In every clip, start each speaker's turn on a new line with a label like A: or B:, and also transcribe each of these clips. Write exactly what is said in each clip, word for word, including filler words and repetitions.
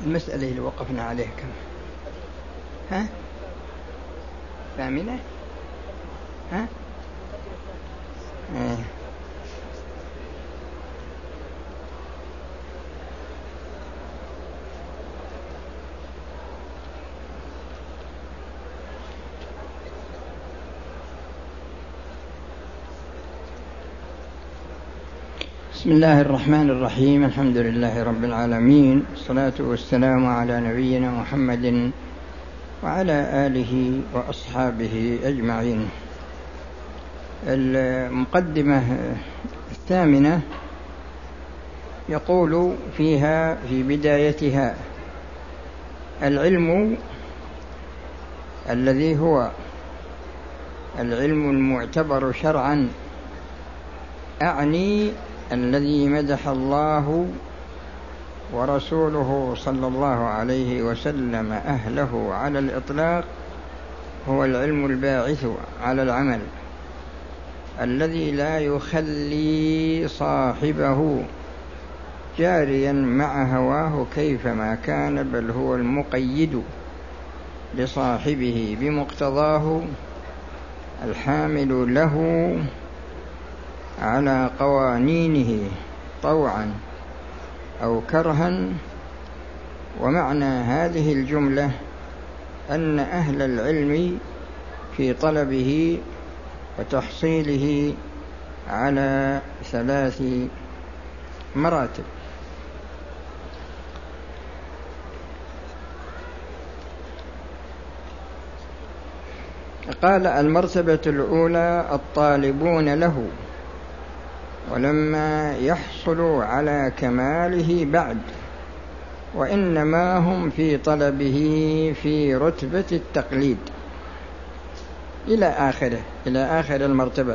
A: المسألة اللي وقفنا عليها كم؟ ها؟ ثامنة؟ ها؟ ايه. بسم الله الرحمن الرحيم. الحمد لله رب العالمين، الصلاة والسلام على نبينا محمد وعلى آله وأصحابه أجمعين. المقدمة الثامنة يقول فيها في بدايتها: العلم الذي هو العلم المعتبر شرعا، أعني الذي مدح الله ورسوله صلى الله عليه وسلم أهله على الإطلاق، هو العلم الباعث على العمل، الذي لا يخلي صاحبه جاريا مع هواه كيفما كان، بل هو المقيد لصاحبه بمقتضاه، الحامل له على قوانينه طوعا أو كرها. ومعنى هذه الجملة أن أهل العلم في طلبه وتحصيله على ثلاث مراتب. قال: المرتبة الأولى الطالبون له، ولما يحصلوا على كماله بعد، وإنما هم في طلبه في رتبة التقليد إلى آخره، إلى آخر المرتبة.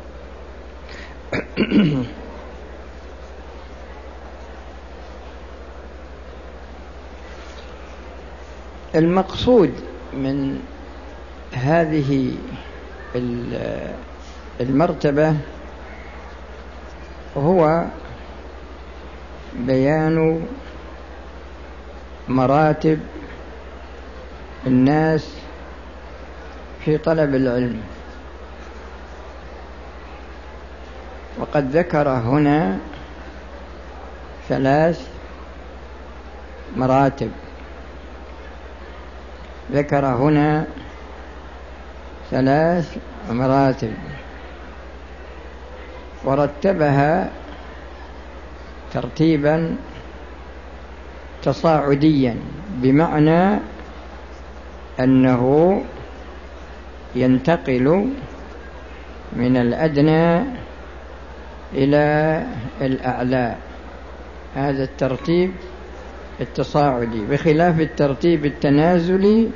A: المقصود من هذه المرتبة هو بيان مراتب الناس في طلب العلم. وقد ذكر هنا ثلاث مراتب، ذكر هنا ثلاث مراتب ورتبها ترتيبا تصاعديا، بمعنى أنه ينتقل من الأدنى إلى الأعلى. هذا الترتيب التصاعدي، بخلاف الترتيب التنازلي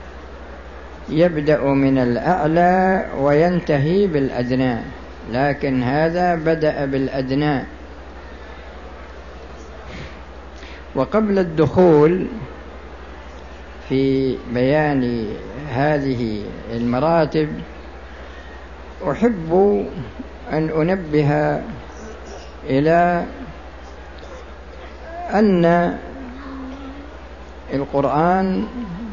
A: يبدأ من الأعلى وينتهي بالأدنى، لكن هذا بدأ بالأدنى. وقبل الدخول في بيان هذه المراتب أحب أن أنبه إلى أن القرآن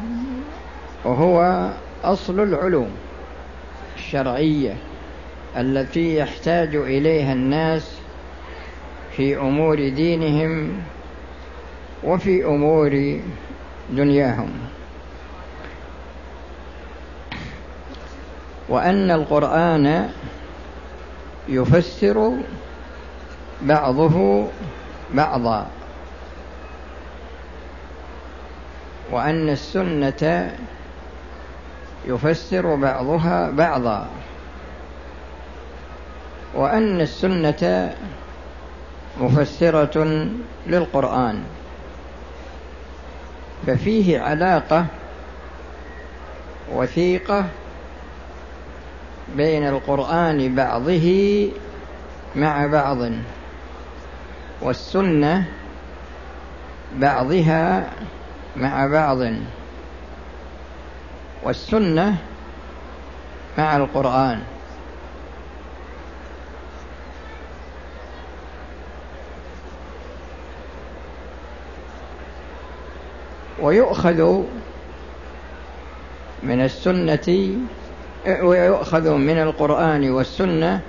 A: هو أصل العلوم الشرعية التي يحتاج إليها الناس في أمور دينهم وفي أمور دنياهم، وأن القرآن يفسر بعضه بعضا، وأن السنة يفسر بعضها بعضا، وأن السنة مفسرة للقرآن. ففيه علاقة وثيقة بين القرآن بعضه مع بعض والسنة بعضها مع بعض، والسنة مع القرآن. ويؤخذ من السنة ويؤخذ من القرآن والسنة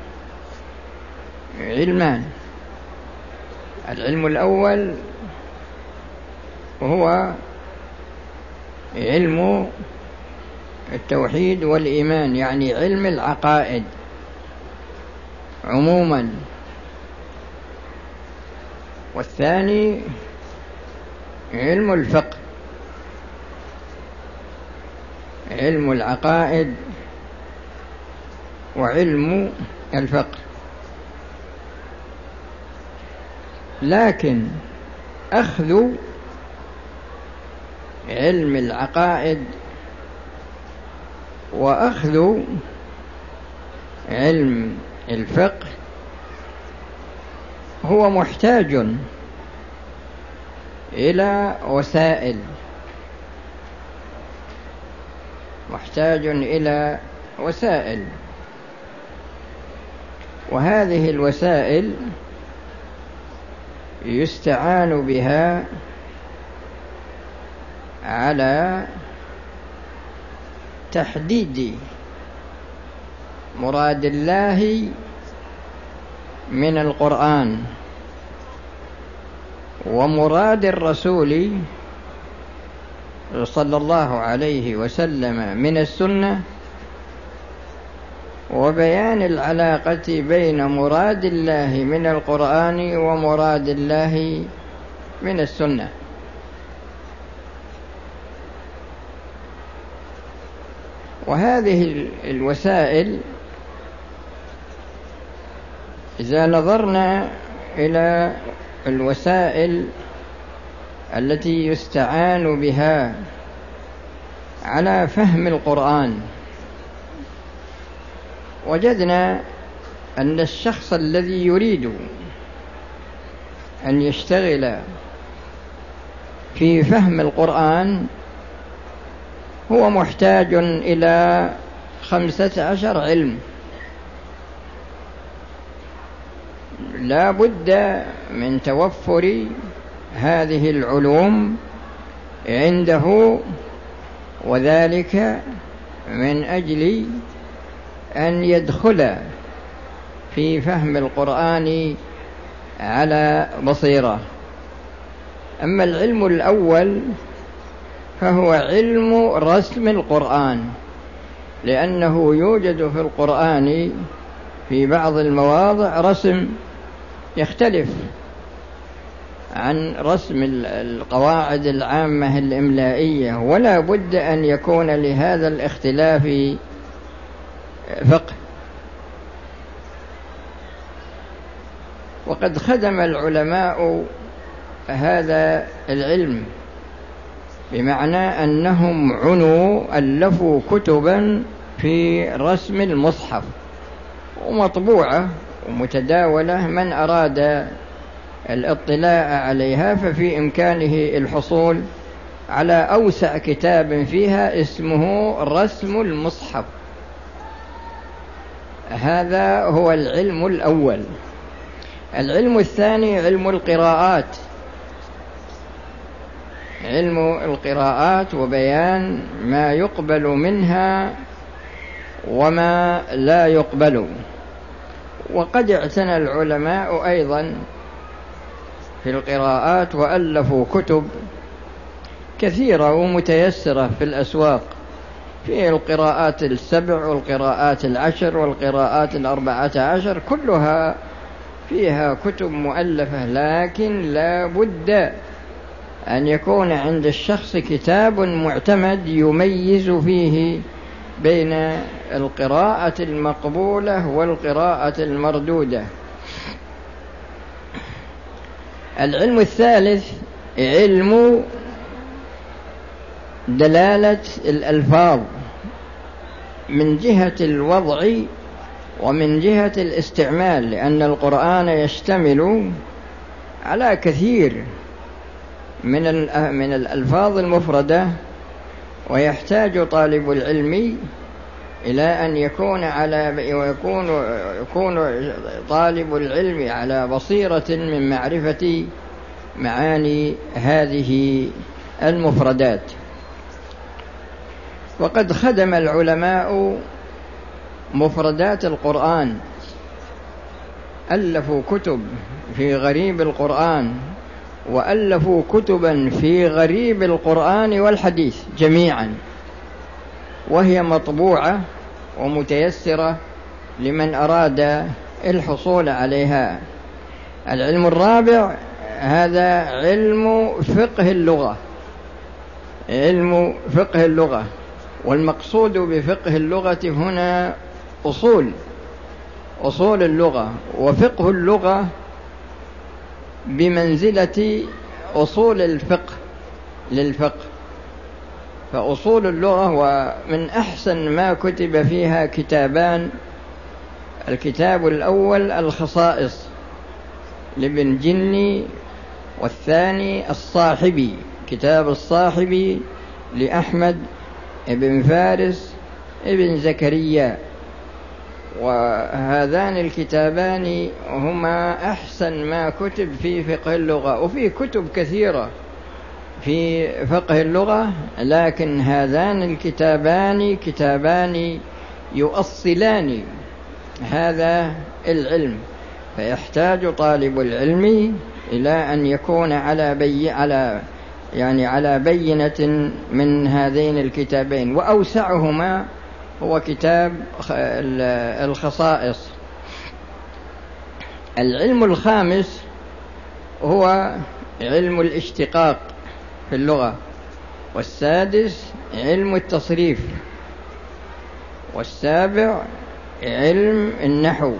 A: علمان. العلم الأول هو علم التوحيد والإيمان، يعني علم العقائد عموما. والثاني علم الفقه، علم العقائد وعلم الفقه. لكن أخذ علم العقائد وأخذ علم الفقه هو محتاج إلى وسائل، محتاج إلى وسائل، وهذه الوسائل يستعان بها على تحديد مراد الله من القرآن ومراد الرسول صلى الله عليه وسلم من السنة، وبيان العلاقة بين مراد الله من القرآن ومراد الله من السنة. وهذه الوسائل إذا نظرنا إلى الوسائل التي يستعان بها على فهم القرآن، وجدنا أن الشخص الذي يريد أن يشتغل في فهم القرآن هو محتاج إلى خمسة عشر علم. لا بد من توفر هذه العلوم عنده، وذلك من أجل أن يدخل في فهم القرآن على بصيرة. أما العلم الأول فهو علم رسم القرآن، لأنه يوجد في القرآن في بعض المواضع رسم يختلف عن رسم القواعد العامة الإملائية، ولا بد أن يكون لهذا الاختلاف فقه. وقد خدم العلماء هذا العلم، بمعنى أنهم عنوا ألفوا كتبا في رسم المصحف ومطبوعة ومتداولة، من أراد الاطلاع عليها ففي إمكانه الحصول على أوسع كتاب فيها اسمه رسم المصحف. هذا هو العلم الأول. العلم الثاني علم القراءات، علم القراءات وبيان ما يقبل منها وما لا يقبل. وقد اعتنى العلماء أيضا في القراءات وألفوا كتب كثيرة ومتيسرة في الأسواق، في القراءات السبع والقراءات العشر والقراءات الأربعة عشر، كلها فيها كتب مؤلفة. لكن لا بد أن يكون عند الشخص كتاب معتمد يميز فيه بين القراءة المقبولة والقراءة المردودة. العلم الثالث علم دلالة الألفاظ من جهة الوضع ومن جهة الاستعمال، لأن القرآن يشتمل على كثير من من الألفاظ المفردة، ويحتاج طالب العلم إلى أن يكون على ويكون يكون طالب العلم على بصيرة من معرفة معاني هذه المفردات. وقد خدم العلماء مفردات القرآن، ألفوا كتب في غريب القرآن، وألفوا كتبا في غريب القرآن والحديث جميعا، وهي مطبوعة ومتيسرة لمن أراد الحصول عليها. العلم الرابع هذا علم فقه اللغة، علم فقه اللغة، والمقصود بفقه اللغة هنا أصول أصول اللغة، وفقه اللغة بمنزلة أصول الفقه للفقه. فأصول اللغة ومن أحسن ما كتب فيها كتابان: الكتاب الأول الخصائص لابن جني، والثاني الصاحبي، كتاب الصاحبي لأحمد بن فارس ابن زكريا. وهذان الكتابان هما أحسن ما كتب في فقه اللغة، وفي كتب كثيرة في فقه اللغة، لكن هذان الكتابان كتابان يؤصلان هذا العلم، فيحتاج طالب العلم إلى أن يكون على بي على يعني على بينة من هذين الكتابين، وأوسعهما هو كتاب الخصائص. العلم الخامس هو علم الاشتقاق في اللغة، والسادس علم التصريف، والسابع علم النحو،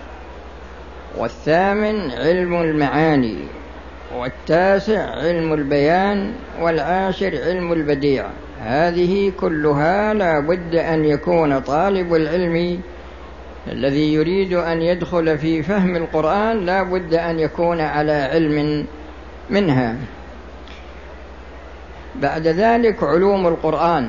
A: والثامن علم المعاني، والتاسع علم البيان، والعاشر علم البديع. هذه كلها لا بد أن يكون طالب العلم الذي يريد أن يدخل في فهم القرآن لا بد أن يكون على علم منها. بعد ذلك علوم القرآن،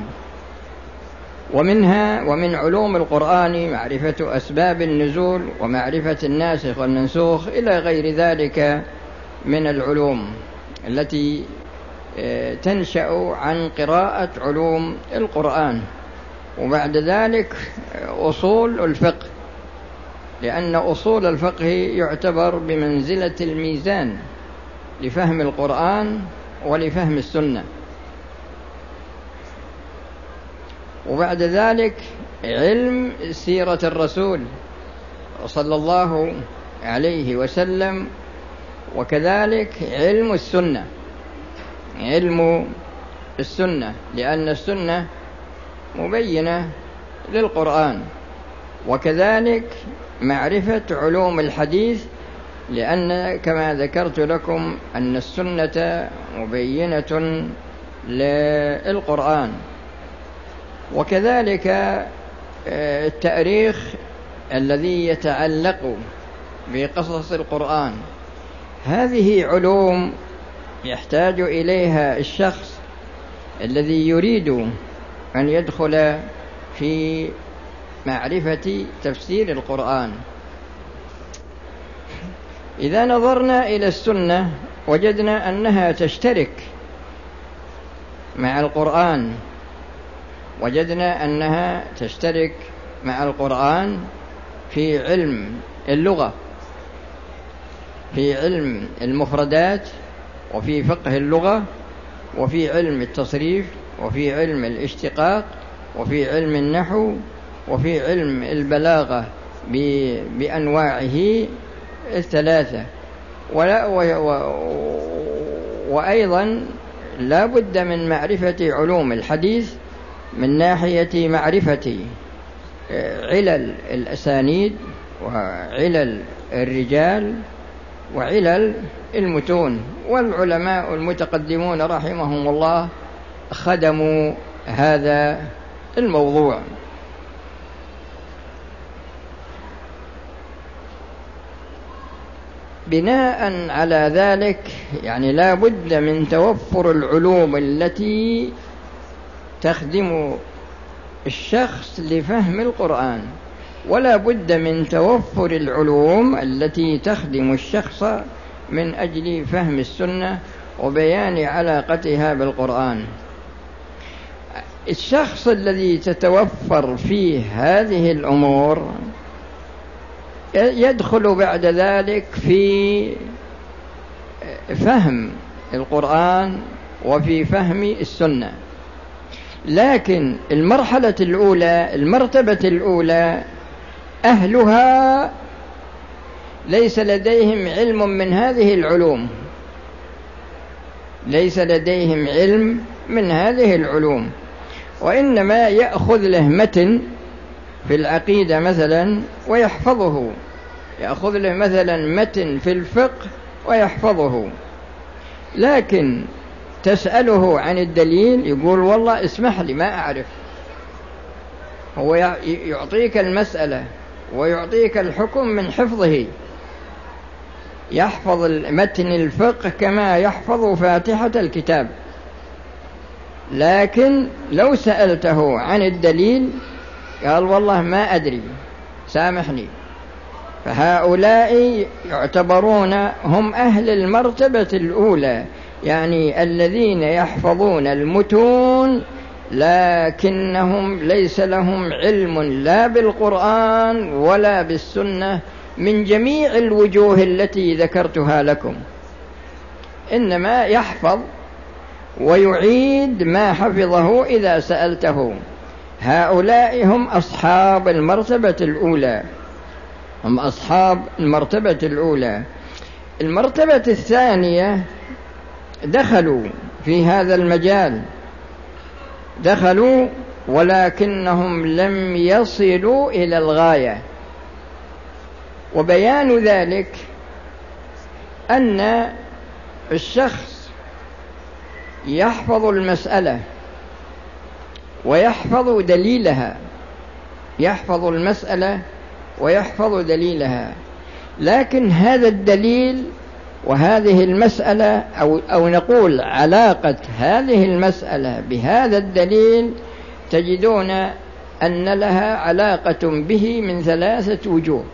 A: ومنها ومن علوم القرآن معرفة أسباب النزول، ومعرفة الناسخ والمنسوخ، إلى غير ذلك من العلوم التي تنشأ عن قراءة علوم القرآن. وبعد ذلك أصول الفقه، لأن أصول الفقه يعتبر بمنزلة الميزان لفهم القرآن ولفهم السنة. وبعد ذلك علم سيرة الرسول صلى الله عليه وسلم، وكذلك علم السنة، علم السنة، لأن السنة مبينة للقرآن. وكذلك معرفة علوم الحديث، لأن كما ذكرت لكم أن السنة مبينة للقرآن. وكذلك التاريخ الذي يتعلق بقصص القرآن. هذه علوم يحتاج إليها الشخص الذي يريد أن يدخل في معرفة تفسير القرآن. إذا نظرنا إلى السنة وجدنا أنها تشترك مع القرآن، وجدنا أنها تشترك مع القرآن في علم اللغة، في علم المفردات، وفي فقه اللغة، وفي علم التصريف، وفي علم الاشتقاق، وفي علم النحو، وفي علم البلاغة بأنواعه الثلاثة. ولا وأيضا لا بد من معرفة علوم الحديث من ناحية معرفة علل الأسانيد، وعلل الرجال، وعلل المتون. والعلماء المتقدمون رحمهم الله خدموا هذا الموضوع. بناء على ذلك يعني لا بد من توفر العلوم التي تخدم الشخص لفهم القرآن، ولا بد من توفر العلوم التي تخدم الشخص من أجل فهم السنة وبيان علاقتها بالقرآن. الشخص الذي تتوفر فيه هذه الأمور يدخل بعد ذلك في فهم القرآن وفي فهم السنة. لكن المرحلة الأولى، المرتبة الأولى، أهلها ليس لديهم علم من هذه العلوم، ليس لديهم علم من هذه العلوم، وإنما يأخذ له متن في العقيدة مثلا ويحفظه، يأخذ له مثلا متن في الفقه ويحفظه، لكن تسأله عن الدليل يقول والله اسمح لي ما أعرف. هو يعطيك المسألة ويعطيك الحكم من حفظه، يحفظ متن الفقه كما يحفظ فاتحة الكتاب، لكن لو سألته عن الدليل قال والله ما أدري سامحني. فهؤلاء يعتبرون هم أهل المرتبة الأولى، يعني الذين يحفظون المتون لكنهم ليس لهم علم لا بالقرآن ولا بالسنة من جميع الوجوه التي ذكرتها لكم، إنما يحفظ ويعيد ما حفظه إذا سألته. هؤلاء هم أصحاب المرتبة الأولى، هم أصحاب المرتبة الأولى. المرتبة الثانية دخلوا في هذا المجال، دخلوا ولكنهم لم يصلوا إلى الغاية. وبيان ذلك أن الشخص يحفظ المسألة ويحفظ دليلها، يحفظ المسألة ويحفظ دليلها، لكن هذا الدليل وهذه المسألة أو, أو نقول علاقة هذه المسألة بهذا الدليل تجدون أن لها علاقة به من ثلاثة وجوه.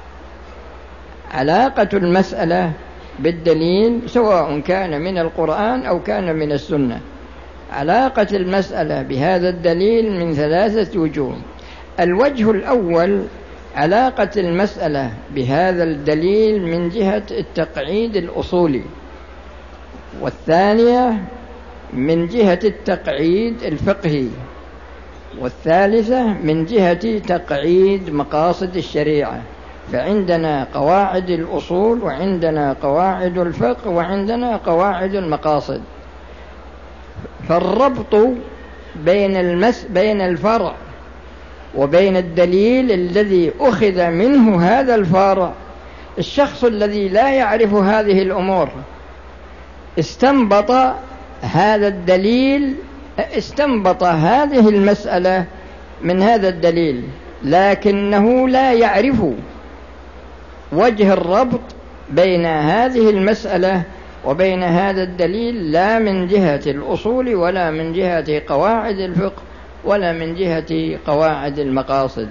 A: علاقة المسألة بالدليل سواء كان من القرآن أو كان من السنة، علاقة المسألة بهذا الدليل من ثلاثة وجوه. الوجه الأول علاقة المسألة بهذا الدليل من جهة التقعيد الأصولي، والثانية من جهة التقعيد الفقهي، والثالثة من جهة تقعيد مقاصد الشريعة. فعندنا قواعد الأصول وعندنا قواعد الفقه وعندنا قواعد المقاصد. فالربط بين المس بين الفرع وبين الدليل الذي أخذ منه هذا الفرع، الشخص الذي لا يعرف هذه الأمور استنبط هذا الدليل، استنبط هذه المسألة من هذا الدليل، لكنه لا يعرف وجه الربط بين هذه المسألة وبين هذا الدليل، لا من جهة الأصول ولا من جهة قواعد الفقه ولا من جهة قواعد المقاصد.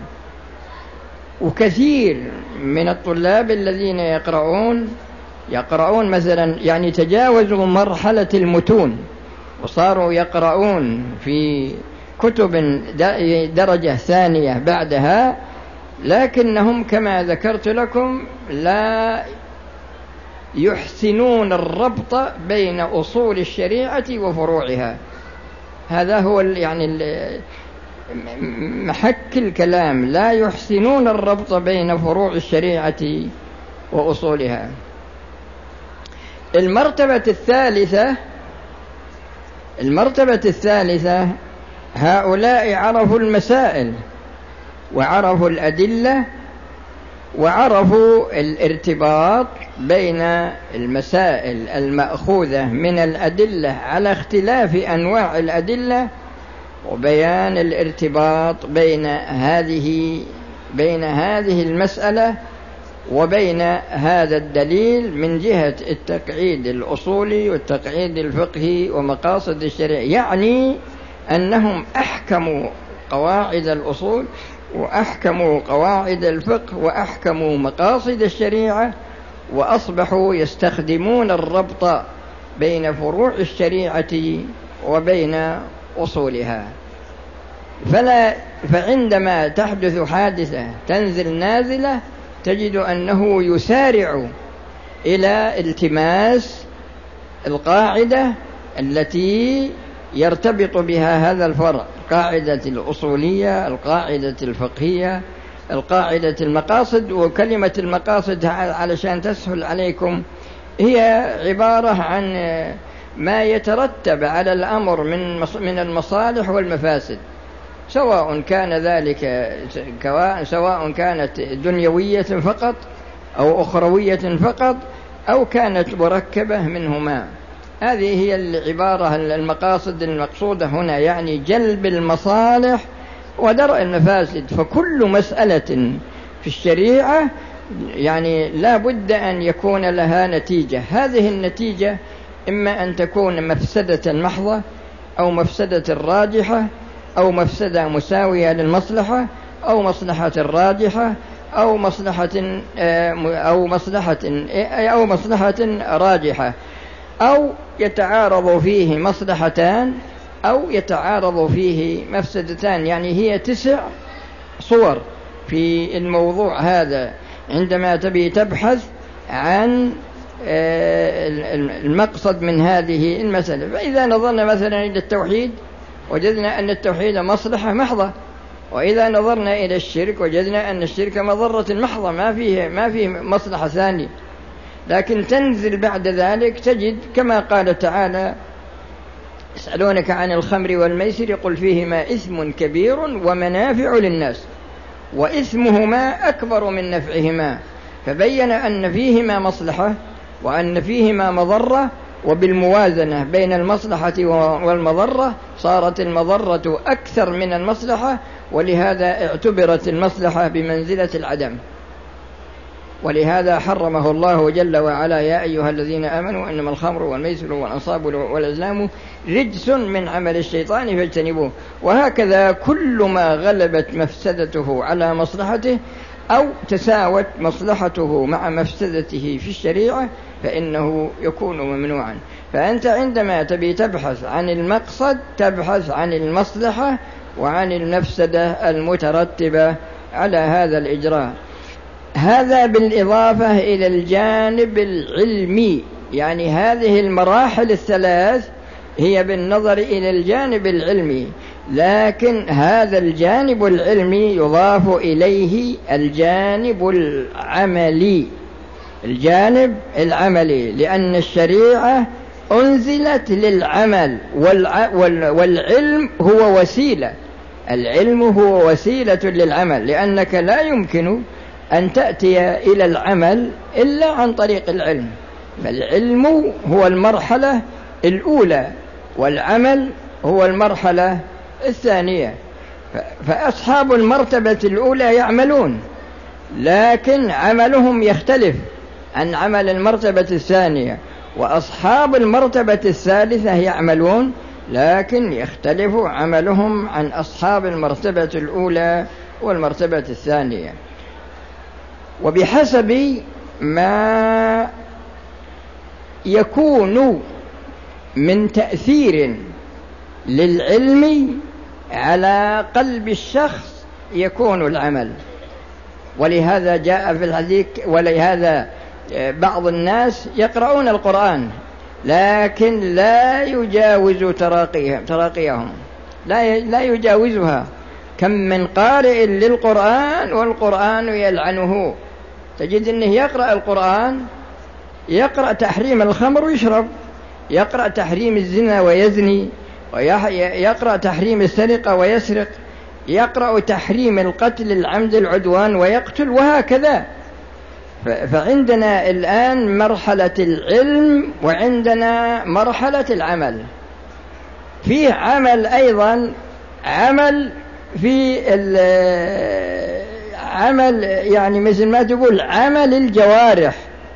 A: وكثير من الطلاب الذين يقرؤون يقرؤون مثلا يعني تجاوزوا مرحلة المتون وصاروا يقرؤون في كتب درجة ثانية بعدها، لكنهم كما ذكرت لكم لا يحسنون الربط بين أصول الشريعة وفروعها. هذا هو يعني محك الكلام، لا يحسنون الربط بين فروع الشريعة وأصولها. المرتبة الثالثة المرتبة الثالثة هؤلاء عرفوا المسائل وعرفوا الأدلة وعرفوا الارتباط بين المسائل المأخوذة من الأدلة على اختلاف أنواع الأدلة، وبيان الارتباط بين هذه بين هذه المسألة وبين هذا الدليل من جهة التقعيد الأصولي والتقعيد الفقهي ومقاصد الشريعة. يعني أنهم أحكموا قواعد الأصول وأحكموا قواعد الفقه وأحكموا مقاصد الشريعة، وأصبحوا يستخدمون الربط بين فروع الشريعة وبين أصولها. فلا فعندما تحدث حادثة تنزل نازلة تجد أنه يسارع إلى التماس القاعدة التي يرتبط بها هذا الفرع، القاعدة الأصولية، القاعدة الفقهية، القاعدة المقاصد. وكلمة المقاصد علشان تسهل عليكم هي عبارة عن ما يترتب على الأمر من من المصالح والمفاسد، سواء كان ذلك سواء كانت دنيوية فقط أو أخروية فقط أو كانت مركبة منهما. هذه هي العبارة المقاصد المقصودة هنا، يعني جلب المصالح ودرء المفاسد. فكل مسألة في الشريعة يعني لا بد أن يكون لها نتيجة. هذه النتيجة إما أن تكون مفسدة محضة أو مفسدة راجحة أو مفسدة مساوية للمصلحة أو مصلحة راجحة أو مصلحة أو مصلحة أو مصلحة راجحة، أو يتعارض فيه مصلحتان أو يتعارض فيه مفسدتان. يعني هي تسع صور في الموضوع هذا عندما تبي تبحث عن المقصد من هذه المسألة. فإذا نظرنا مثلا إلى التوحيد وجدنا أن التوحيد مصلحة محضة، وإذا نظرنا إلى الشرك وجدنا أن الشرك مضرة محضة، ما فيه ما فيه مصلحة ثانية. لكن تنزل بعد ذلك تجد كما قال تعالى: يسألونك عن الخمر والميسر قل فيهما إثم كبير ومنافع للناس وإثمهما أكبر من نفعهما. فبين أن فيهما مصلحة وأن فيهما مضرة، وبالموازنة بين المصلحة والمضرة صارت المضرة أكثر من المصلحة، ولهذا اعتبرت المصلحة بمنزلة العدم. ولهذا حرمه الله جل وعلا: يا أيها الذين آمنوا إنما الخمر والميسر والأنصاب والأزلام رجس من عمل الشيطان فاجتنبوه. وهكذا كل ما غلبت مفسدته على مصلحته أو تساوت مصلحته مع مفسدته في الشريعة فإنه يكون ممنوعا. فأنت عندما تبي تبحث عن المقصد تبحث عن المصلحة وعن المفسدة المترتبة على هذا الإجراء. هذا بالإضافة إلى الجانب العلمي، يعني هذه المراحل الثلاث هي بالنظر إلى الجانب العلمي، لكن هذا الجانب العلمي يضاف إليه الجانب العملي. الجانب العملي لأن الشريعة أنزلت للعمل، والعلم هو وسيلة. العلم هو وسيلة للعمل، لأنك لا يمكن أن تأتي إلى العمل إلا عن طريق العلم. فالعلم هو المرحلة الأولى والعمل هو المرحلة الثانية. فأصحاب المرتبة الأولى يعملون، لكن عملهم يختلف عن عمل المرتبة الثانية. وأصحاب المرتبة الثالثة يعملون، لكن يختلف عملهم عن أصحاب المرتبة الأولى والمرتبة الثانية. وبحسب ما يكون من تأثير للعلم على قلب الشخص يكون العمل. ولهذا جاء في الحديث، ولهذا بعض الناس يقرؤون القرآن لكن لا يجاوز تراقيهم تراقيهم لا لا يجاوزها. كم من قارئ للقرآن والقرآن يلعنه. تجد أنه يقرأ القرآن، يقرأ تحريم الخمر ويشرب، يقرأ تحريم الزنا ويزني، ويقرأ تحريم السرقة ويسرق، يقرأ تحريم القتل العمد العدوان ويقتل، وهكذا. فعندنا الآن مرحلة العلم وعندنا مرحلة العمل. في عمل أيضا، عمل في عمل يعني مثل ما تقول عمل الجوارح،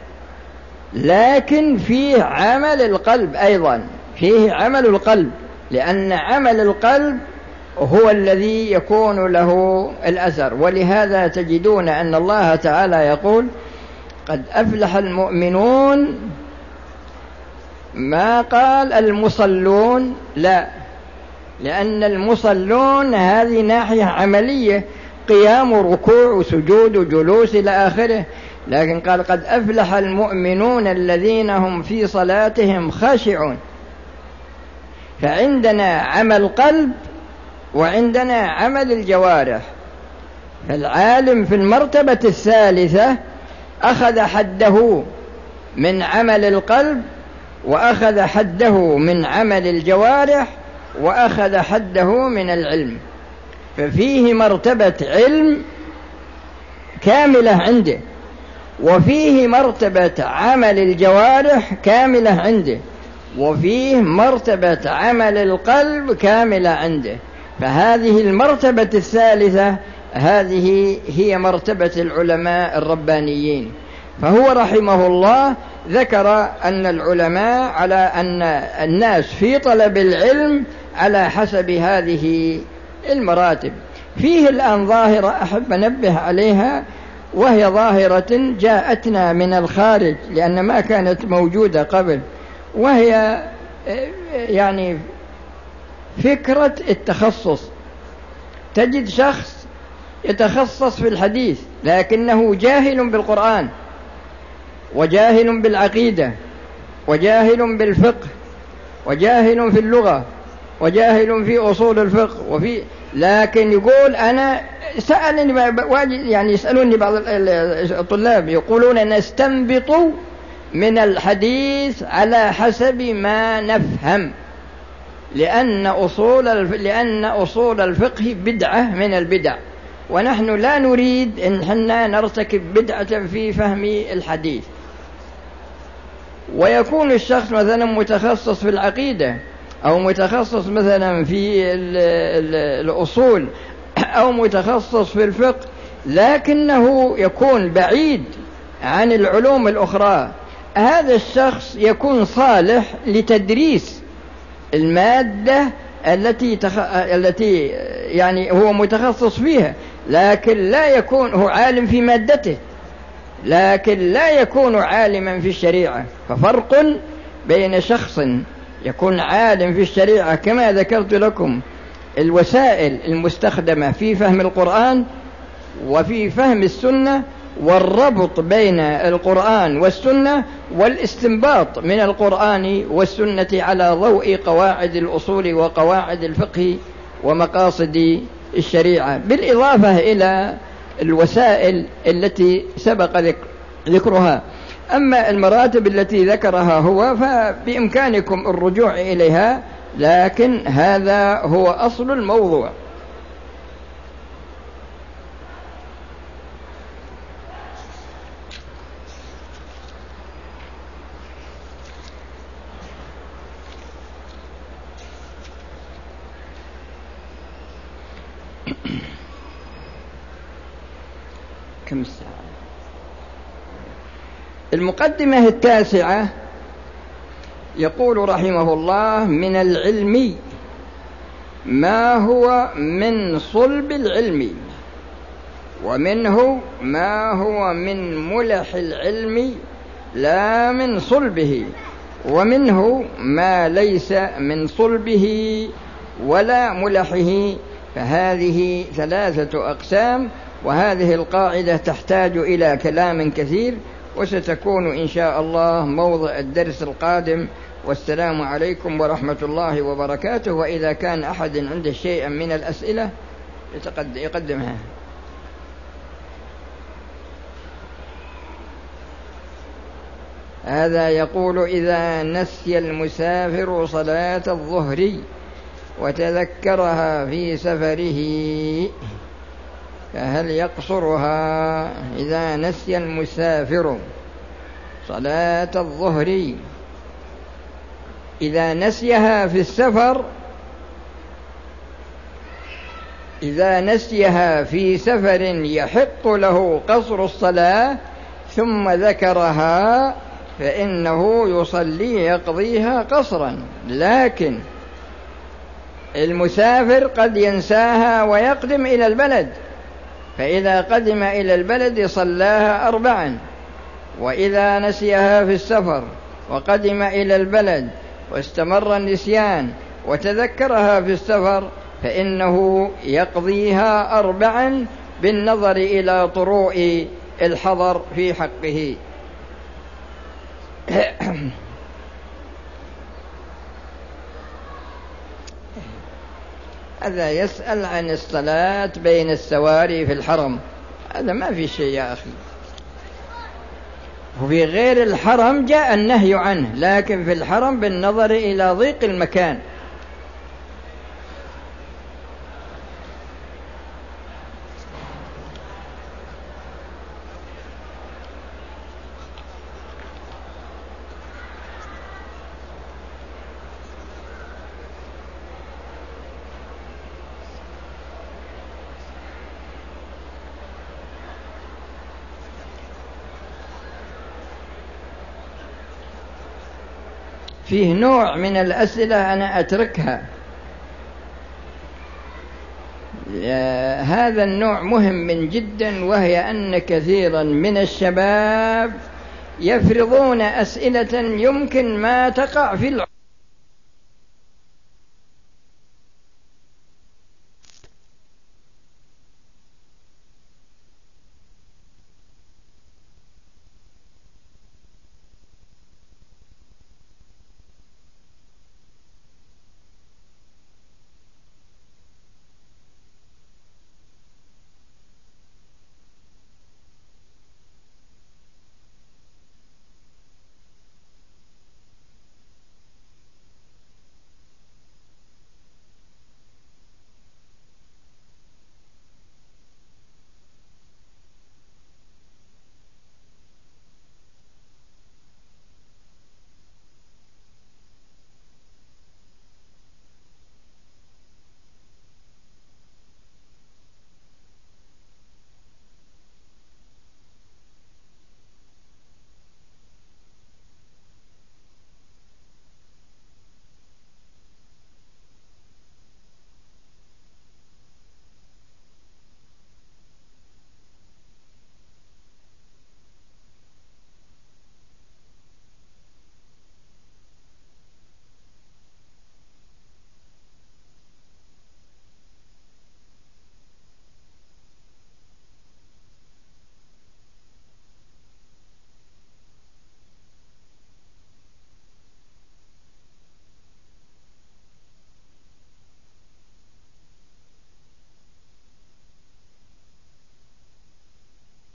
A: لكن فيه عمل القلب أيضا، فيه عمل القلب، لأن عمل القلب هو الذي يكون له الأثر. ولهذا تجدون أن الله تعالى يقول: قد أفلح المؤمنون ما قال المصلون، لا، لأن المصلون هذه ناحية عملية، قيام وركوع وسجود وجلوس إلى آخره، لكن قال قد أفلح المؤمنون الذين هم في صلاتهم خاشعون. فعندنا عمل قلب وعندنا عمل الجوارح. فالعالم في المرتبة الثالثة أخذ حده من عمل القلب، وأخذ حده من عمل الجوارح، وأخذ حده من العلم. ففيه مرتبة علم كاملة عنده، وفيه مرتبة عمل الجوارح كاملة عنده، وفيه مرتبة عمل القلب كاملة عنده. فهذه المرتبة الثالثة هذه هي مرتبة العلماء الربانيين. فهو رحمه الله ذكر أن العلماء على أن الناس في طلب العلم على حسب هذه المراتب. فيه الآن ظاهرة أحب أنبه عليها، وهي ظاهرة جاءتنا من الخارج لأن ما كانت موجودة قبل، وهي يعني فكرة التخصص. تجد شخص يتخصص في الحديث لكنه جاهل بالقرآن، وجاهل بالعقيدة، وجاهل بالفقه، وجاهل في اللغة، وجاهل في أصول الفقه، وفي لكن يقول أنا سألني يعني يسألوني بعض الطلاب يقولون نستنبط من الحديث على حسب ما نفهم، لأن أصول لأن أصول الفقه بدعة من البدع، ونحن لا نريد أن حنا نرتكب بدعة في فهم الحديث. ويكون الشخص مثلا متخصص في العقيدة، أو متخصص مثلا في الأصول، أو متخصص في الفقه، لكنه يكون بعيد عن العلوم الأخرى. هذا الشخص يكون صالح لتدريس المادة التي تخ... التي يعني هو متخصص فيها، لكن لا يكون هو عالم في مادته، لكن لا يكون عالما في الشريعة. ففرق بين شخص يكون عالم في الشريعة كما ذكرت لكم الوسائل المستخدمة في فهم القرآن وفي فهم السنة، والربط بين القرآن والسنة، والاستنباط من القرآن والسنة على ضوء قواعد الأصول وقواعد الفقه ومقاصد الشريعة، بالإضافة إلى الوسائل التي سبق ذكرها. أما المراتب التي ذكرها هو فبإمكانكم الرجوع إليها، لكن هذا هو أصل الموضوع. كم الساعة؟ المقدمة التاسعة يقول رحمه الله: من العلم ما هو من صلب العلم، ومنه ما هو من ملح العلم لا من صلبه، ومنه ما ليس من صلبه ولا ملحه. فهذه ثلاثة أقسام، وهذه القاعدة تحتاج إلى كلام كثير، وستكون إن شاء الله موضع الدرس القادم. والسلام عليكم ورحمة الله وبركاته. وإذا كان أحد عنده شيئا من الأسئلة يقدمها. هذا يقول: إذا نسي المسافر صلاة الظهر وتذكرها في سفره فهل يقصرها؟ إذا نسي المسافر صلاة الظهر، إذا نسيها في السفر إذا نسيها في سفر يحق له قصر الصلاة ثم ذكرها فإنه يصلي يقضيها قصرا. لكن المسافر قد ينساها ويقدم إلى البلد، فإذا قدم إلى البلد صلاها أربعا. وإذا نسيها في السفر وقدم إلى البلد واستمر النسيان وتذكرها في السفر فإنه يقضيها أربعا بالنظر إلى طروء الحضر في حقه. هذا يسأل عن الصلاة بين السواري في الحرم، هذا ما في شيء يا أخي، وفي غير الحرم جاء النهي عنه، لكن في الحرم بالنظر إلى ضيق المكان. فيه نوع من الأسئلة أنا أتركها، هذا النوع مهم جدا، وهي أن كثيرا من الشباب يفرضون أسئلة يمكن ما تقع في العلم.